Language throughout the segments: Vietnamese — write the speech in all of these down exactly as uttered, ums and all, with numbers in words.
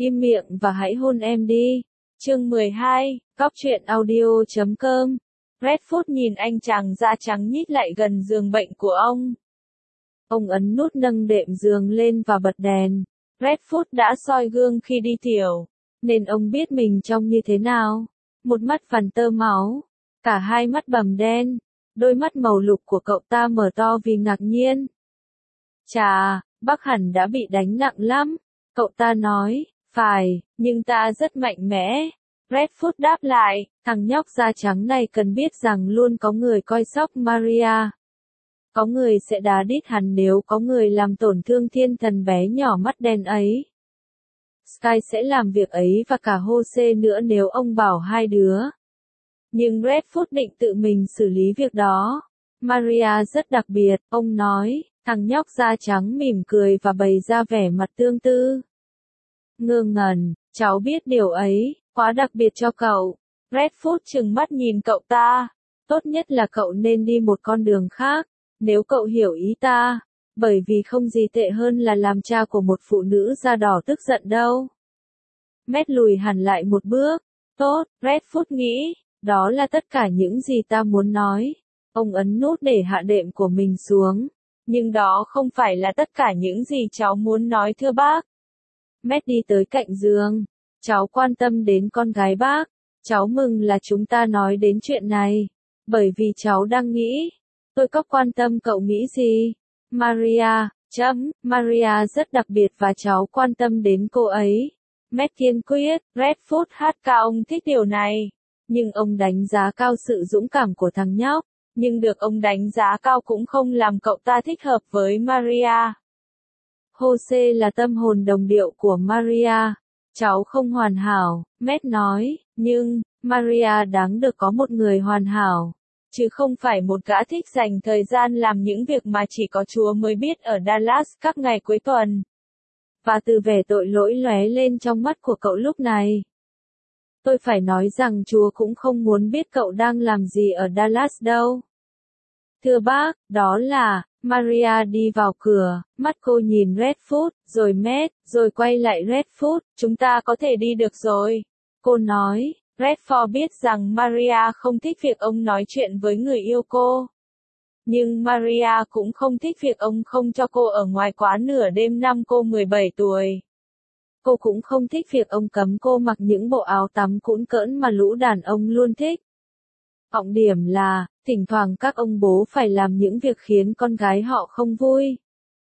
Im miệng và hãy hôn em đi. Chương mười hai, Cóc truyện audio chấm com. Redfoot nhìn anh chàng da trắng nhích lại gần giường bệnh của ông. Ông ấn nút nâng đệm giường lên và bật đèn. Redfoot đã soi gương khi đi tiểu, nên ông biết mình trông như thế nào. Một mắt phàn tơ máu, cả hai mắt bầm đen, đôi mắt màu lục của cậu ta mở to vì ngạc nhiên. Chà, bác hẳn đã bị đánh nặng lắm, cậu ta nói. Phải, nhưng ta rất mạnh mẽ. Redfoot đáp lại, thằng nhóc da trắng này cần biết rằng luôn có người coi sóc Maria. Có người sẽ đá đít hắn nếu có người làm tổn thương thiên thần bé nhỏ mắt đen ấy. Sky sẽ làm việc ấy và cả Jose nữa nếu ông bảo hai đứa. Nhưng Redfoot định tự mình xử lý việc đó. Maria rất đặc biệt, ông nói. Thằng nhóc da trắng mỉm cười và bày ra vẻ mặt tương tư. Ngơ ngẩn, cháu biết điều ấy, quá đặc biệt cho cậu. Redfoot trừng mắt nhìn cậu ta. Tốt nhất là cậu nên đi một con đường khác, nếu cậu hiểu ý ta, bởi vì không gì tệ hơn là làm cha của một phụ nữ da đỏ tức giận đâu. Matt lùi hẳn lại một bước. Tốt, Redfoot nghĩ, đó là tất cả những gì ta muốn nói. Ông ấn nút để hạ đệm của mình xuống. Nhưng đó không phải là tất cả những gì cháu muốn nói thưa bác. Matt đi tới cạnh giường. Cháu quan tâm đến con gái bác. Cháu mừng là chúng ta nói đến chuyện này. Bởi vì cháu đang nghĩ. Tôi có quan tâm cậu nghĩ gì? Maria, chấm, Maria rất đặc biệt và cháu quan tâm đến cô ấy. Matt kiên quyết, Redfoot hát ca ông thích điều này. Nhưng ông đánh giá cao sự dũng cảm của thằng nhóc. Nhưng được ông đánh giá cao cũng không làm cậu ta thích hợp với Maria. Jose là tâm hồn đồng điệu của Maria. Cháu không hoàn hảo, Matt nói, nhưng, Maria đáng được có một người hoàn hảo. Chứ không phải một gã thích dành thời gian làm những việc mà chỉ có Chúa mới biết ở Dallas các ngày cuối tuần. Và từ vẻ tội lỗi lóe lên trong mắt của cậu lúc này. Tôi phải nói rằng Chúa cũng không muốn biết cậu đang làm gì ở Dallas đâu. Thưa bác, đó là, Maria đi vào cửa, mắt cô nhìn Redfoot, rồi Matt, rồi quay lại Redfoot, chúng ta có thể đi được rồi. Cô nói, Redford biết rằng Maria không thích việc ông nói chuyện với người yêu cô. Nhưng Maria cũng không thích việc ông không cho cô ở ngoài quá nửa đêm năm cô mười bảy tuổi. Cô cũng không thích việc ông cấm cô mặc những bộ áo tắm cũn cỡn mà lũ đàn ông luôn thích. Trọng điểm là, thỉnh thoảng các ông bố phải làm những việc khiến con gái họ không vui.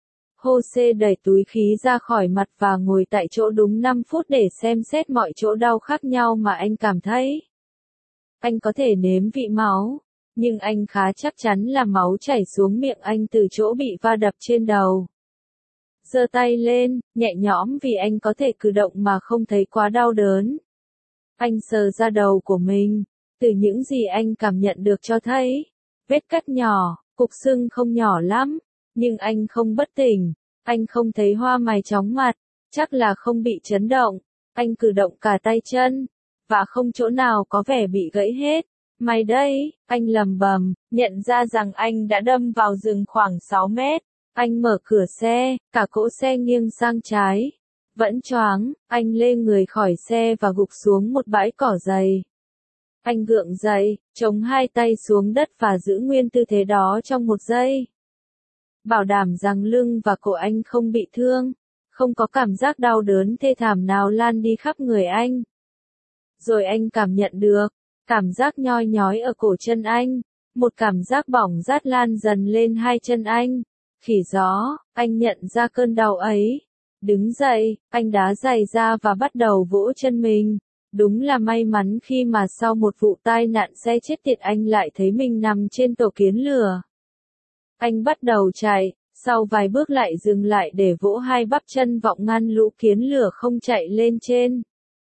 Jose đẩy túi khí ra khỏi mặt và ngồi tại chỗ đúng năm phút để xem xét mọi chỗ đau khác nhau mà anh cảm thấy. Anh có thể nếm vị máu, nhưng anh khá chắc chắn là máu chảy xuống miệng anh từ chỗ bị va đập trên đầu. Giơ tay lên, nhẹ nhõm vì anh có thể cử động mà không thấy quá đau đớn. Anh sờ ra đầu của mình, từ những gì anh cảm nhận được cho thấy, vết cắt nhỏ, cục sưng không nhỏ lắm, nhưng anh không bất tỉnh, anh không thấy hoa mày chóng mặt, chắc là không bị chấn động, anh cử động cả tay chân, và không chỗ nào có vẻ bị gãy hết. May đây, anh lầm bầm, nhận ra rằng anh đã đâm vào rừng khoảng sáu mét. Anh mở cửa xe, cả cỗ xe nghiêng sang trái. Vẫn choáng, anh lê người khỏi xe và gục xuống một bãi cỏ dày. Anh gượng dậy, chống hai tay xuống đất và giữ nguyên tư thế đó trong một giây. Bảo đảm rằng lưng và cổ anh không bị thương, không có cảm giác đau đớn thê thảm nào lan đi khắp người anh. Rồi anh cảm nhận được, cảm giác nhoi nhói ở cổ chân anh, một cảm giác bỏng rát lan dần lên hai chân anh. Khỉ gió, anh nhận ra cơn đau ấy. Đứng dậy, anh đá giày ra và bắt đầu vỗ chân mình. Đúng là may mắn khi mà sau một vụ tai nạn xe chết tiệt anh lại thấy mình nằm trên tổ kiến lửa. Anh bắt đầu chạy, sau vài bước lại dừng lại để vỗ hai bắp chân vọng ngăn lũ kiến lửa không chạy lên trên.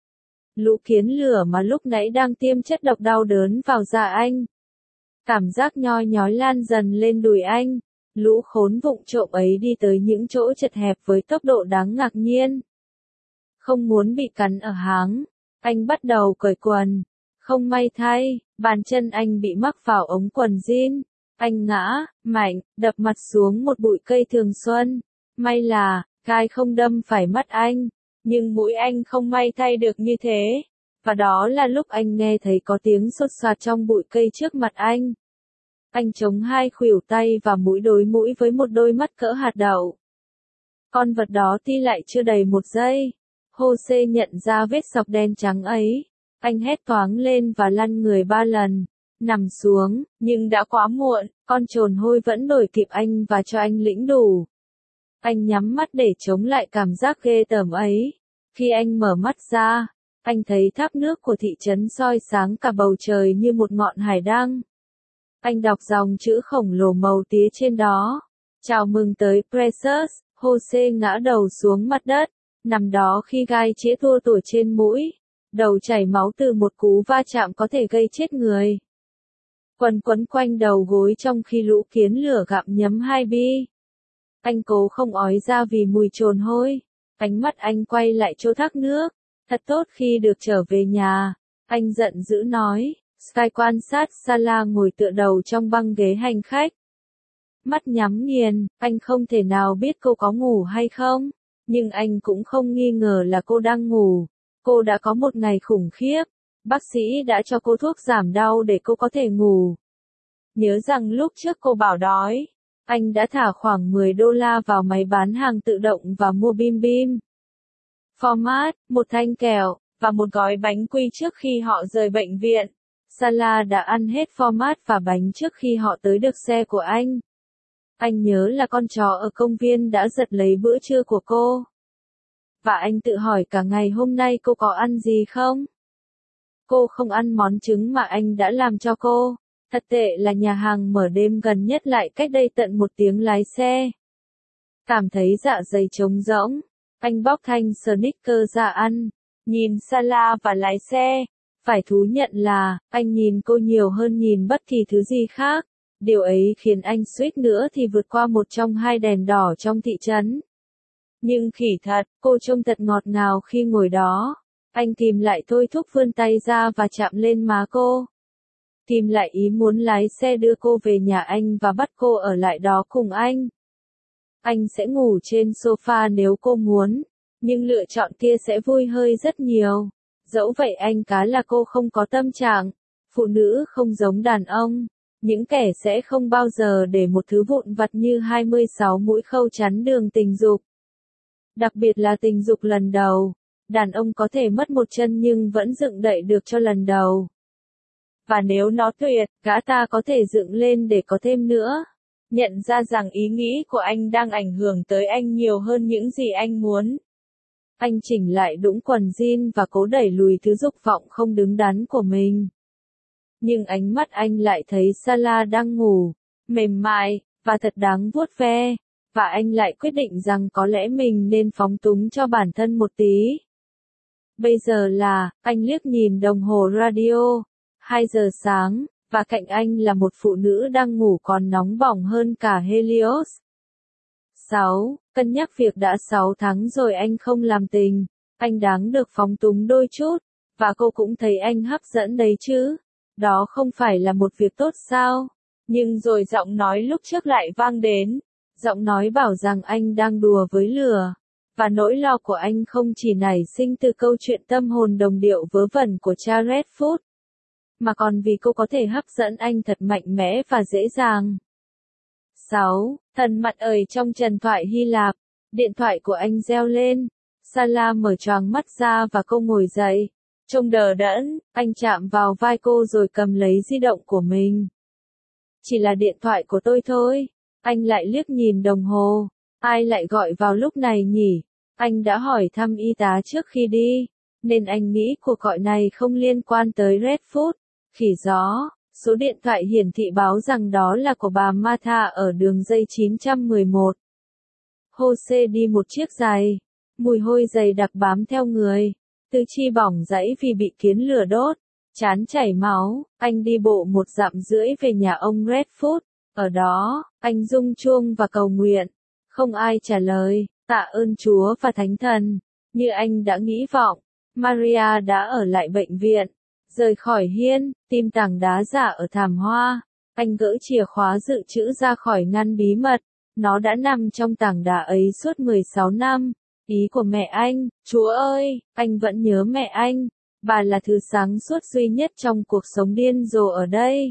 Lũ kiến lửa mà lúc nãy đang tiêm chất độc đau đớn vào da anh. Cảm giác nhoi nhói lan dần lên đùi anh. Lũ khốn vụng trộm ấy đi tới những chỗ chật hẹp với tốc độ đáng ngạc nhiên. Không muốn bị cắn ở háng, anh bắt đầu cởi quần. Không may thay, bàn chân anh bị mắc vào ống quần jean. Anh ngã, mạnh, đập mặt xuống một bụi cây thường xuân. May là, gai không đâm phải mắt anh. Nhưng mũi anh không may thay được như thế. Và đó là lúc anh nghe thấy có tiếng xốt xoạt trong bụi cây trước mặt anh. Anh chống hai khuỷu tay và mũi đối mũi với một đôi mắt cỡ hạt đậu. Con vật đó ti lại chưa đầy một giây. Jose nhận ra vết sọc đen trắng ấy. Anh hét toáng lên và lăn người ba lần. Nằm xuống, nhưng đã quá muộn, con trồn hôi vẫn đuổi kịp anh và cho anh lĩnh đủ. Anh nhắm mắt để chống lại cảm giác ghê tởm ấy. Khi anh mở mắt ra, anh thấy thác nước của thị trấn soi sáng cả bầu trời như một ngọn hải đăng. Anh đọc dòng chữ khổng lồ màu tía trên đó. Chào mừng tới Precious. Jose ngã đầu xuống mặt đất, nằm đó khi gai chĩa tua tủa trên mũi. Đầu chảy máu từ một cú va chạm có thể gây chết người. Quần quấn quanh đầu gối trong khi lũ kiến lửa gặm nhấm hai bi. Anh cố không ói ra vì mùi trồn hôi. Ánh mắt anh quay lại chỗ thác nước. Thật tốt khi được trở về nhà. Anh giận dữ nói. Sky quan sát Salah ngồi tựa đầu trong băng ghế hành khách. Mắt nhắm nghiền, anh không thể nào biết cô có ngủ hay không. Nhưng anh cũng không nghi ngờ là cô đang ngủ. Cô đã có một ngày khủng khiếp. Bác sĩ đã cho cô thuốc giảm đau để cô có thể ngủ. Nhớ rằng lúc trước cô bảo đói. Anh đã thả khoảng mười đô la vào máy bán hàng tự động và mua bim bim. Format, một thanh kẹo, và một gói bánh quy trước khi họ rời bệnh viện. Salah đã ăn hết format và bánh trước khi họ tới được xe của anh. Anh nhớ là con chó ở công viên đã giật lấy bữa trưa của cô. Và anh tự hỏi cả ngày hôm nay cô có ăn gì không? Cô không ăn món trứng mà anh đã làm cho cô. Thật tệ là nhà hàng mở đêm gần nhất lại cách đây tận một tiếng lái xe. Cảm thấy dạ dày trống rỗng. Anh bóc thanh Snickers ra ăn. Nhìn Salah và lái xe. Phải thú nhận là, anh nhìn cô nhiều hơn nhìn bất kỳ thứ gì khác. Điều ấy khiến anh suýt nữa thì vượt qua một trong hai đèn đỏ trong thị trấn. Nhưng khỉ thật, cô trông thật ngọt ngào khi ngồi đó. Anh tìm lại thôi thúc vươn tay ra và chạm lên má cô. Tìm lại ý muốn lái xe đưa cô về nhà anh và bắt cô ở lại đó cùng anh. Anh sẽ ngủ trên sofa nếu cô muốn, nhưng lựa chọn kia sẽ vui hơi rất nhiều. Dẫu vậy anh cá là cô không có tâm trạng. Phụ nữ không giống đàn ông. Những kẻ sẽ không bao giờ để một thứ vụn vặt như hai mươi sáu mũi khâu chắn đường tình dục. Đặc biệt là tình dục lần đầu. Đàn ông có thể mất một chân nhưng vẫn dựng đậy được cho lần đầu. Và nếu nó tuyệt, gã ta có thể dựng lên để có thêm nữa. Nhận ra rằng ý nghĩ của anh đang ảnh hưởng tới anh nhiều hơn những gì anh muốn. Anh chỉnh lại đũng quần jean và cố đẩy lùi thứ dục vọng không đứng đắn của mình. Nhưng ánh mắt anh lại thấy Salah đang ngủ, mềm mại, và thật đáng vuốt ve. Và anh lại quyết định rằng có lẽ mình nên phóng túng cho bản thân một tí. Bây giờ là, anh liếc nhìn đồng hồ radio, hai giờ sáng, và cạnh anh là một phụ nữ đang ngủ còn nóng bỏng hơn cả Helios. sáu. Cân nhắc việc đã sáu tháng rồi anh không làm tình. Anh đáng được phóng túng đôi chút. Và cô cũng thấy anh hấp dẫn đấy chứ. Đó không phải là một việc tốt sao? Nhưng rồi giọng nói lúc trước lại vang đến. Giọng nói bảo rằng anh đang đùa với lửa. Và nỗi lo của anh không chỉ nảy sinh từ câu chuyện tâm hồn đồng điệu vớ vẩn của cha Redfoot, mà còn vì cô có thể hấp dẫn anh thật mạnh mẽ và dễ dàng. sáu. Thần mặt ời trong trần thoại Hy Lạp. Điện thoại của anh reo lên. Salah mở choàng mắt ra và cô ngồi dậy. Trông đờ đẫn, anh chạm vào vai cô rồi cầm lấy di động của mình. Chỉ là điện thoại của tôi thôi. Anh lại liếc nhìn đồng hồ. Ai lại gọi vào lúc này nhỉ? Anh đã hỏi thăm y tá trước khi đi, nên anh nghĩ cuộc gọi này không liên quan tới Redfoot. Khỉ gió, số điện thoại hiển thị báo rằng đó là của bà Martha ở đường dây chín trăm mười một. Jose đi một chiếc giày. Mùi hôi dày đặc bám theo người. Tứ chi bỏng rẫy vì bị kiến lửa đốt. Trán chảy máu. Anh đi bộ một dặm rưỡi về nhà ông Redfoot. Ở đó, anh rung chuông và cầu nguyện. Không ai trả lời. Tạ ơn Chúa và Thánh Thần. Như anh đã nghĩ vọng, Maria đã ở lại bệnh viện. Rời khỏi hiên, tìm tảng đá giả ở thảm hoa. Anh gỡ chìa khóa dự trữ ra khỏi ngăn bí mật. Nó đã nằm trong tảng đá ấy suốt mười sáu năm. Ý của mẹ anh, Chúa ơi, anh vẫn nhớ mẹ anh. Bà là thứ sáng suốt duy nhất trong cuộc sống điên rồ ở đây.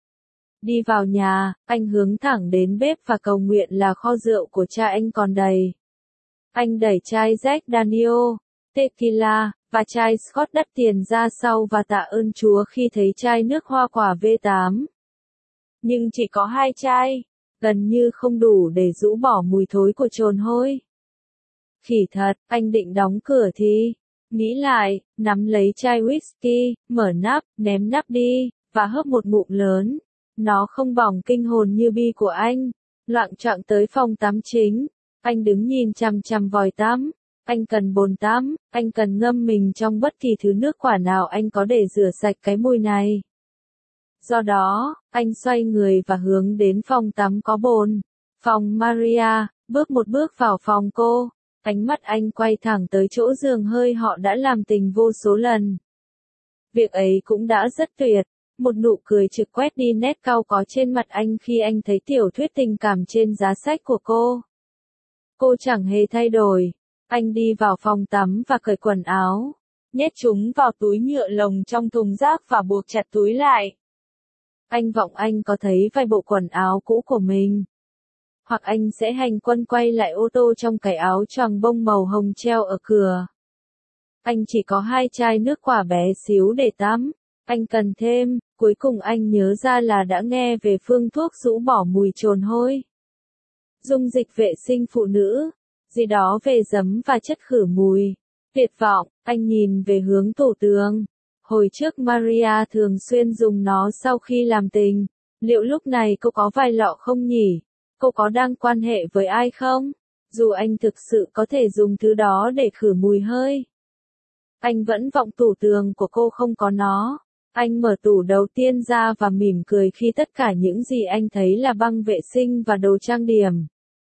Đi vào nhà, anh hướng thẳng đến bếp và cầu nguyện là kho rượu của cha anh còn đầy. Anh đẩy chai Jack Daniel, Tequila, và chai Scotch đắt tiền ra sau và tạ ơn Chúa khi thấy chai nước hoa quả V tám. Nhưng chỉ có hai chai, gần như không đủ để rũ bỏ mùi thối của trồn hôi. Khỉ thật, anh định đóng cửa thì, nghĩ lại, nắm lấy chai whisky, mở nắp, ném nắp đi, và hớp một ngụm lớn. Nó không bỏng kinh hồn như bi của anh. Loạng choạng tới phòng tắm chính. Anh đứng nhìn chằm chằm vòi tắm. Anh cần bồn tắm, anh cần ngâm mình trong bất kỳ thứ nước quả nào anh có để rửa sạch cái mùi này. Do đó, anh xoay người và hướng đến phòng tắm có bồn. Phòng Maria, bước một bước vào phòng cô. Ánh mắt anh quay thẳng tới chỗ giường hơi họ đã làm tình vô số lần. Việc ấy cũng đã rất tuyệt. Một nụ cười trực quét đi nét cau có trên mặt anh khi anh thấy tiểu thuyết tình cảm trên giá sách của cô. Cô chẳng hề thay đổi. Anh đi vào phòng tắm và cởi quần áo, nhét chúng vào túi nhựa lồng trong thùng rác và buộc chặt túi lại. Anh vọng anh có thấy vài bộ quần áo cũ của mình. Hoặc anh sẽ hành quân quay lại ô tô trong cái áo choàng bông màu hồng treo ở cửa. Anh chỉ có hai chai nước quả bé xíu để tắm. Anh cần thêm, cuối cùng anh nhớ ra là đã nghe về phương thuốc rũ bỏ mùi trồn hôi. Dung dịch vệ sinh phụ nữ, gì đó về giấm và chất khử mùi. Tuyệt vọng, anh nhìn về hướng tủ tường. Hồi trước Maria thường xuyên dùng nó sau khi làm tình. Liệu lúc này cô có vài lọ không nhỉ? Cô có đang quan hệ với ai không? Dù anh thực sự có thể dùng thứ đó để khử mùi hơi. Anh vẫn vọng tủ tường của cô không có nó. Anh mở tủ đầu tiên ra và mỉm cười khi tất cả những gì anh thấy là băng vệ sinh và đồ trang điểm.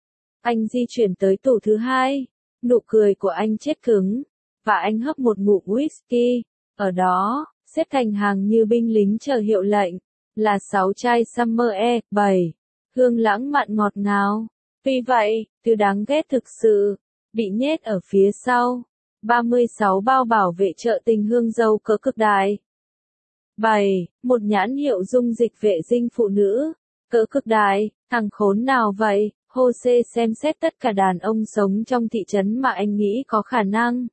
Anh di chuyển tới tủ thứ hai. Nụ cười của anh chết cứng. Và anh hấp một ngụm whisky. Ở đó, xếp thành hàng như binh lính chờ hiệu lệnh, là sáu chai Summer E bảy. Hương lãng mạn ngọt ngào. Tuy vậy, thứ đáng ghét thực sự, bị nhét ở phía sau. ba mươi sáu bao bảo vệ trợ tình hương dâu cỡ cực đại. bảy. Một nhãn hiệu dung dịch vệ sinh phụ nữ. Cỡ cực đại, thằng khốn nào vậy? Jose xem xét tất cả đàn ông sống trong thị trấn mà anh nghĩ có khả năng.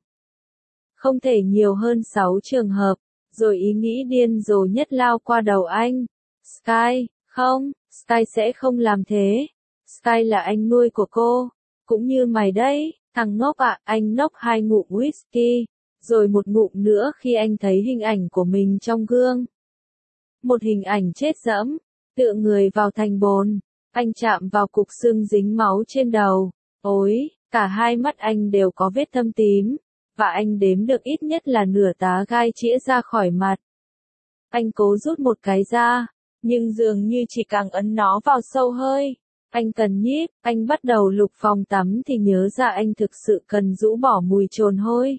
Không thể nhiều hơn sáu trường hợp, rồi ý nghĩ điên rồ nhất lao qua đầu anh. Sky, không, Sky sẽ không làm thế. Sky là anh nuôi của cô, cũng như mày đấy, thằng ngốc ạ. Anh nốc hai ngụm whisky, rồi một ngụm nữa khi anh thấy hình ảnh của mình trong gương. Một hình ảnh chết dẫm, tựa người vào thành bồn. Anh chạm vào cục xương dính máu trên đầu. Ôi, cả hai mắt anh đều có vết thâm tím. Và anh đếm được ít nhất là nửa tá gai chĩa ra khỏi mặt. Anh cố rút một cái ra, nhưng dường như chỉ càng ấn nó vào sâu hơi. Anh cần nhíp, anh bắt đầu lục phòng tắm thì nhớ ra anh thực sự cần rũ bỏ mùi trồn hôi.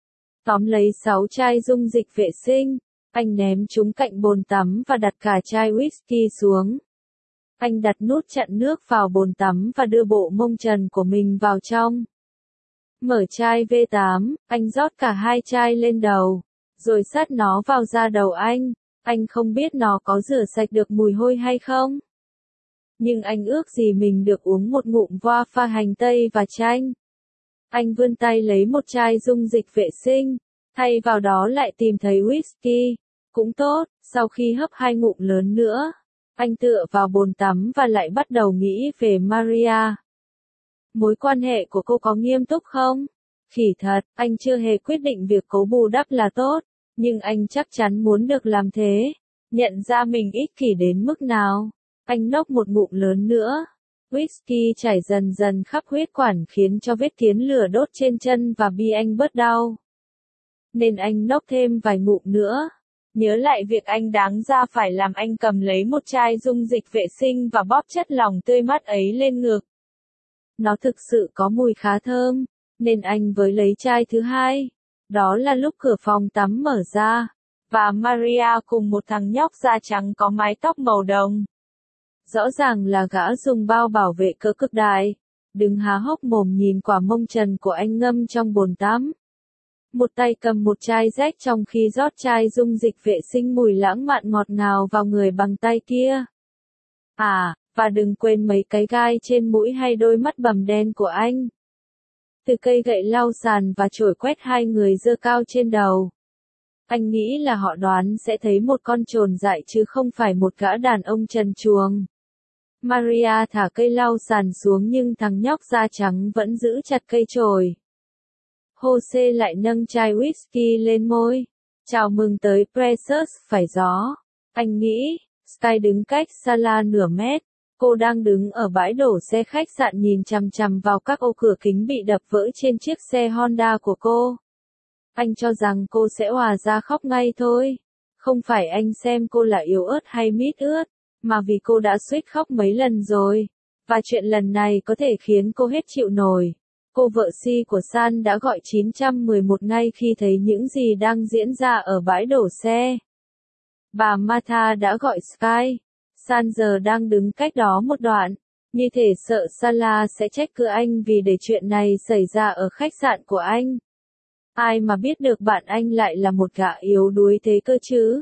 Tóm lấy sáu chai dung dịch vệ sinh, anh ném chúng cạnh bồn tắm và đặt cả chai whisky xuống. Anh đặt nút chặn nước vào bồn tắm và đưa bộ mông trần của mình vào trong. Mở chai V tám, anh rót cả hai chai lên đầu, rồi sát nó vào da đầu anh. Anh không biết nó có rửa sạch được mùi hôi hay không. Nhưng anh ước gì mình được uống một ngụm voa pha hành tây và chanh. Anh vươn tay lấy một chai dung dịch vệ sinh, thay vào đó lại tìm thấy whisky. Cũng tốt, sau khi hấp hai ngụm lớn nữa, anh tựa vào bồn tắm và lại bắt đầu nghĩ về Maria. Mối quan hệ của cô có nghiêm túc không? Khỉ thật, anh chưa hề quyết định việc cố bù đắp là tốt, nhưng anh chắc chắn muốn được làm thế. Nhận ra mình ích kỷ đến mức nào. Anh nốc một ngụm lớn nữa. Whisky chảy dần dần khắp huyết quản khiến cho vết kiến lửa đốt trên chân và bi anh bớt đau. Nên anh nốc thêm vài ngụm nữa. Nhớ lại việc anh đáng ra phải làm anh cầm lấy một chai dung dịch vệ sinh và bóp chất lỏng tươi mát ấy lên ngực. Nó thực sự có mùi khá thơm, nên anh với lấy chai thứ hai. Đó là lúc cửa phòng tắm mở ra, và Maria cùng một thằng nhóc da trắng có mái tóc màu đồng. Rõ ràng là gã dùng bao bảo vệ cỡ cực đại. đứng há hốc mồm nhìn quả mông trần của anh ngâm trong bồn tắm. Một tay cầm một chai rách trong khi rót chai dung dịch vệ sinh mùi lãng mạn ngọt ngào vào người bằng tay kia. À, và đừng quên mấy cái gai trên mũi hay đôi mắt bầm đen của anh. Từ cây gậy lau sàn và chổi quét hai người giơ cao trên đầu. Anh nghĩ là họ đoán sẽ thấy một con trồn dại chứ không phải một gã đàn ông trần truồng. Maria thả cây lau sàn xuống nhưng thằng nhóc da trắng vẫn giữ chặt cây chổi. Jose lại nâng chai whisky lên môi. Chào mừng tới Precious, phải gió. Anh nghĩ, Sky đứng cách Sala nửa mét. Cô đang đứng ở bãi đổ xe khách sạn nhìn chằm chằm vào các ô cửa kính bị đập vỡ trên chiếc xe Honda của cô. Anh cho rằng cô sẽ òa ra khóc ngay thôi. Không phải anh xem cô là yếu ớt hay mít ướt, mà vì cô đã suýt khóc mấy lần rồi. Và chuyện lần này có thể khiến cô hết chịu nổi. Cô vợ Si của San đã gọi chín một một ngay khi thấy những gì đang diễn ra ở bãi đổ xe. Bà Martha đã gọi Sky. San giờ đang đứng cách đó một đoạn, như thể sợ Sala sẽ trách cứ anh vì để chuyện này xảy ra ở khách sạn của anh. Ai mà biết được bạn anh lại là một gã yếu đuối thế cơ chứ?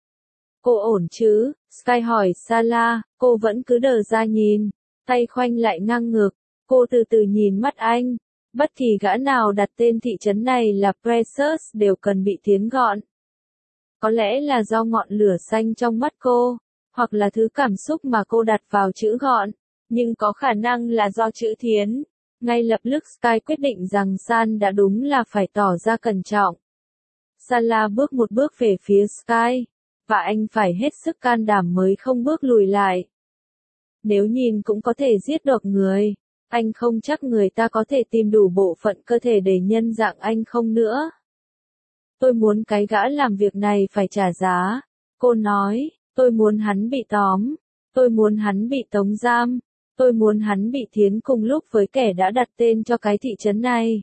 Cô ổn chứ? Sky hỏi Sala, cô vẫn cứ đờ ra nhìn, tay khoanh lại ngang ngực. Cô từ từ nhìn mắt anh. Bất kỳ gã nào đặt tên thị trấn này là Precious đều cần bị thiến gọn. Có lẽ là do ngọn lửa xanh trong mắt cô, hoặc là thứ cảm xúc mà cô đặt vào chữ gọn, nhưng có khả năng là do chữ thiến. Ngay lập tức Sky quyết định rằng San đã đúng là phải tỏ ra cẩn trọng. Sala bước một bước về phía Sky, và anh phải hết sức can đảm mới không bước lùi lại. Nếu nhìn cũng có thể giết được người, anh không chắc người ta có thể tìm đủ bộ phận cơ thể để nhân dạng anh không nữa. Tôi muốn cái gã làm việc này phải trả giá. Cô nói, tôi muốn hắn bị tóm. Tôi muốn hắn bị tống giam. Tôi muốn hắn bị thiến cùng lúc với kẻ đã đặt tên cho cái thị trấn này.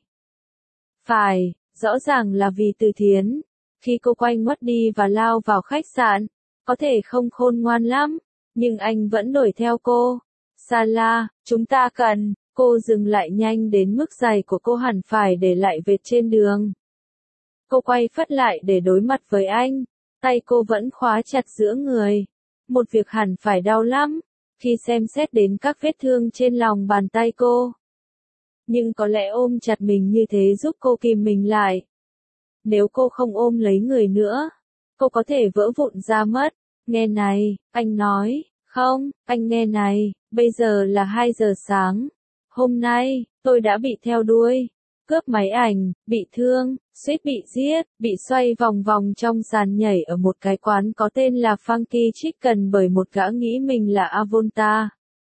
Phải, rõ ràng là vì từ thiến. Khi cô quay ngoắt đi và lao vào khách sạn, có thể không khôn ngoan lắm, nhưng anh vẫn đuổi theo cô. Sala, chúng ta cần, cô dừng lại nhanh đến mức giày của cô hẳn phải để lại vệt trên đường. Cô quay phắt lại để đối mặt với anh, tay cô vẫn khóa chặt giữa người. Một việc hẳn phải đau lắm, khi xem xét đến các vết thương trên lòng bàn tay cô. Nhưng có lẽ ôm chặt mình như thế giúp cô kìm mình lại. Nếu cô không ôm lấy người nữa, cô có thể vỡ vụn ra mất. Nghe này, anh nói, không, anh nghe này, bây giờ là hai giờ sáng. Hôm nay, tôi đã bị theo đuôi, cướp máy ảnh, bị thương, suýt bị giết, bị xoay vòng vòng trong sàn nhảy ở một cái quán có tên là Funky Chicken bởi một gã nghĩ mình là Avonta.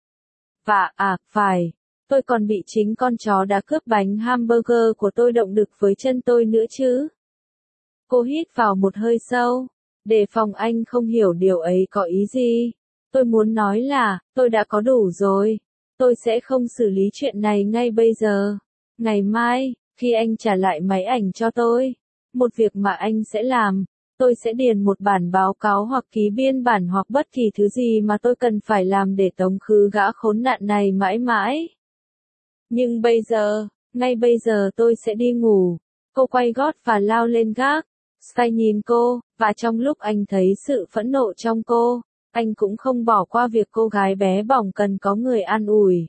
Và, à, phải, tôi còn bị chính con chó đã cướp bánh hamburger của tôi động đực với chân tôi nữa chứ. Cô hít vào một hơi sâu, để phòng anh không hiểu điều ấy có ý gì. Tôi muốn nói là, tôi đã có đủ rồi. Tôi sẽ không xử lý chuyện này ngay bây giờ. Ngày mai, khi anh trả lại máy ảnh cho tôi, một việc mà anh sẽ làm, tôi sẽ điền một bản báo cáo hoặc ký biên bản hoặc bất kỳ thứ gì mà tôi cần phải làm để tống khứ gã khốn nạn này mãi mãi. Nhưng bây giờ, ngay bây giờ tôi sẽ đi ngủ. Cô quay gót và lao lên gác. Sky nhìn cô, và trong lúc anh thấy sự phẫn nộ trong cô, anh cũng không bỏ qua việc cô gái bé bỏng cần có người an ủi.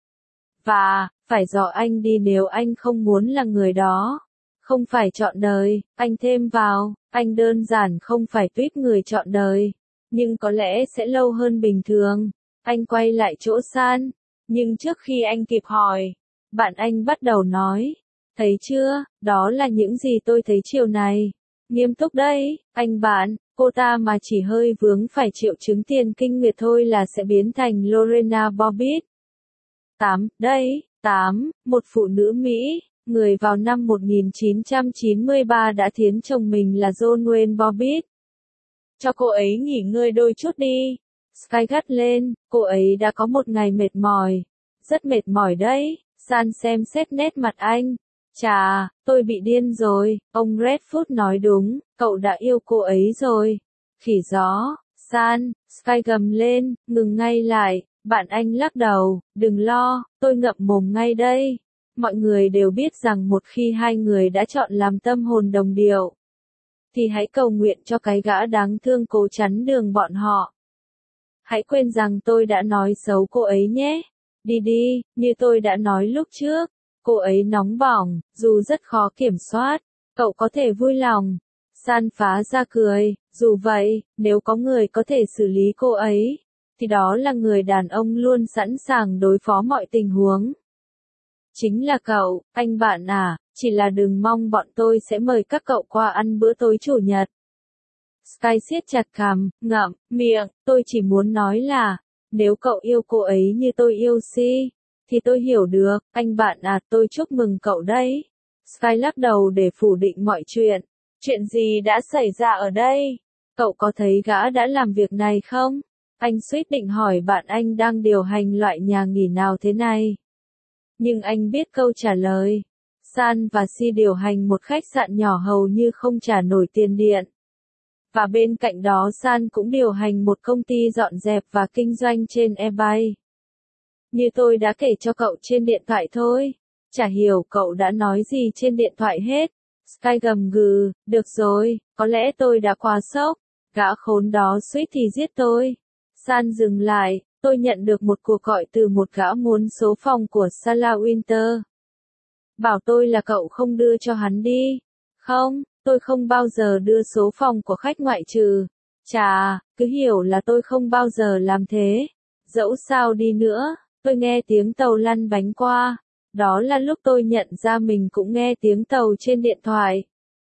Và, phải dò anh đi nếu anh không muốn là người đó. Không phải trọn đời, anh thêm vào, anh đơn giản không phải tuýp người trọn đời. Nhưng có lẽ sẽ lâu hơn bình thường. Anh quay lại chỗ San. Nhưng trước khi anh kịp hỏi, bạn anh bắt đầu nói. Thấy chưa, đó là những gì tôi thấy chiều này. Nghiêm túc đây, anh bạn, cô ta mà chỉ hơi vướng phải triệu chứng tiền kinh nguyệt thôi là sẽ biến thành Lorena Bobbitt. tám. Đây, tám. Một phụ nữ Mỹ, người vào năm một nghìn chín trăm chín mươi ba đã thiến chồng mình là John Wayne Bobbitt. Cho cô ấy nghỉ ngơi đôi chút đi. Sky gắt lên, cô ấy đã có một ngày mệt mỏi. Rất mệt mỏi đấy. San xem xét nét mặt anh. Chà, tôi bị điên rồi, ông Redfoot nói đúng, cậu đã yêu cô ấy rồi. Khỉ gió, San, Sky gầm lên, ngừng ngay lại, Bạn anh lắc đầu, đừng lo, tôi ngậm mồm ngay đây. Mọi người đều biết rằng một khi hai người đã chọn làm tâm hồn đồng điệu, thì hãy cầu nguyện cho cái gã đáng thương cố chắn đường bọn họ. Hãy quên rằng tôi đã nói xấu cô ấy nhé. Đi đi, như tôi đã nói lúc trước, cô ấy nóng bỏng, dù rất khó kiểm soát, cậu có thể vui lòng. San phá ra cười, dù vậy, nếu có người có thể xử lý cô ấy, thì đó là người đàn ông luôn sẵn sàng đối phó mọi tình huống. Chính là cậu, anh bạn à, chỉ là đừng mong bọn tôi sẽ mời các cậu qua ăn bữa tối chủ nhật. Sky siết chặt cằm, ngậm miệng, tôi chỉ muốn nói là, nếu cậu yêu cô ấy như tôi yêu Si, thì tôi hiểu được, anh bạn à, tôi chúc mừng cậu đấy. Sky lắc đầu để phủ định mọi chuyện. Chuyện gì đã xảy ra ở đây? Cậu có thấy gã đã làm việc này không? Anh suýt định hỏi bạn anh đang điều hành loại nhà nghỉ nào thế này. Nhưng anh biết câu trả lời. San và Si điều hành một khách sạn nhỏ hầu như không trả nổi tiền điện. Và bên cạnh đó San cũng điều hành một công ty dọn dẹp và kinh doanh trên eBay. Như tôi đã kể cho cậu trên điện thoại thôi. Chả hiểu cậu đã nói gì trên điện thoại hết. Sky gầm gừ, được rồi, có lẽ tôi đã quá sốc. Gã khốn đó suýt thì giết tôi. San dừng lại, tôi nhận được một cuộc gọi từ một gã muốn số phòng của Sarah Winter. Bảo tôi là cậu không đưa cho hắn đi. Không, tôi không bao giờ đưa số phòng của khách ngoại trừ. Chà, cứ hiểu là tôi không bao giờ làm thế. Dẫu sao đi nữa, tôi nghe tiếng tàu lăn bánh qua. Đó là lúc tôi nhận ra mình cũng nghe tiếng tàu trên điện thoại.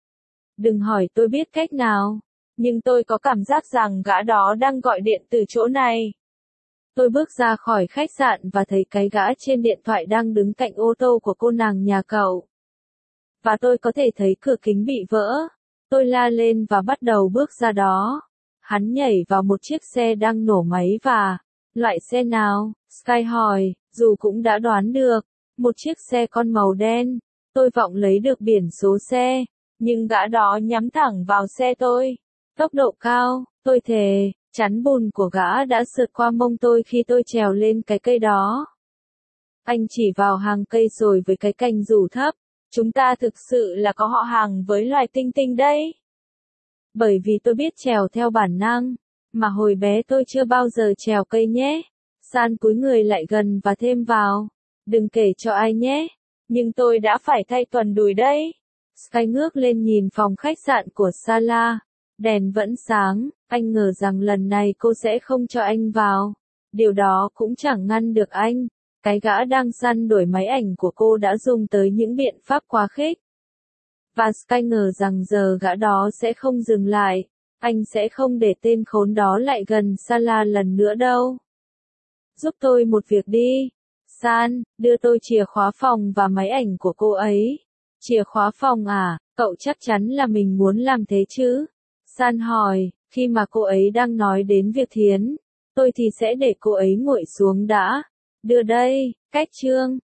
Đừng hỏi tôi biết cách nào, nhưng tôi có cảm giác rằng gã đó đang gọi điện từ chỗ này. Tôi bước ra khỏi khách sạn và thấy cái gã trên điện thoại đang đứng cạnh ô tô của cô nàng nhà cậu. Và tôi có thể thấy cửa kính bị vỡ. Tôi la lên và bắt đầu bước ra đó. Hắn nhảy vào một chiếc xe đang nổ máy và... Loại xe nào? Sky hỏi, dù cũng đã đoán được. Một chiếc xe con màu đen. Tôi vọng lấy được biển số xe. Nhưng gã đó nhắm thẳng vào xe tôi. Tốc độ cao, tôi thề, chắn bùn của gã đã sượt qua mông tôi khi tôi trèo lên cái cây đó. Anh chỉ vào hàng cây rồi với cái cành rủ thấp. Chúng ta thực sự là có họ hàng với loài tinh tinh đấy. Bởi vì tôi biết trèo theo bản năng, mà hồi bé tôi chưa bao giờ trèo cây nhé. San cúi người lại gần và thêm vào. Đừng kể cho ai nhé. Nhưng tôi đã phải thay tuần đùi đấy. Sky ngước lên nhìn phòng khách sạn của Sala. Đèn vẫn sáng, anh ngờ rằng lần này cô sẽ không cho anh vào. Điều đó cũng chẳng ngăn được anh. Cái gã đang săn đuổi máy ảnh của cô đã dùng tới những biện pháp quá khích. Và Sky ngờ rằng giờ gã đó sẽ không dừng lại. Anh sẽ không để tên khốn đó lại gần Sala lần nữa đâu. Giúp tôi một việc đi. San, đưa tôi chìa khóa phòng và máy ảnh của cô ấy. Chìa khóa phòng à, cậu chắc chắn là mình muốn làm thế chứ? San hỏi, khi mà cô ấy đang nói đến việc thiến, tôi thì sẽ để cô ấy nguội xuống đã. Đưa đây, cách chương.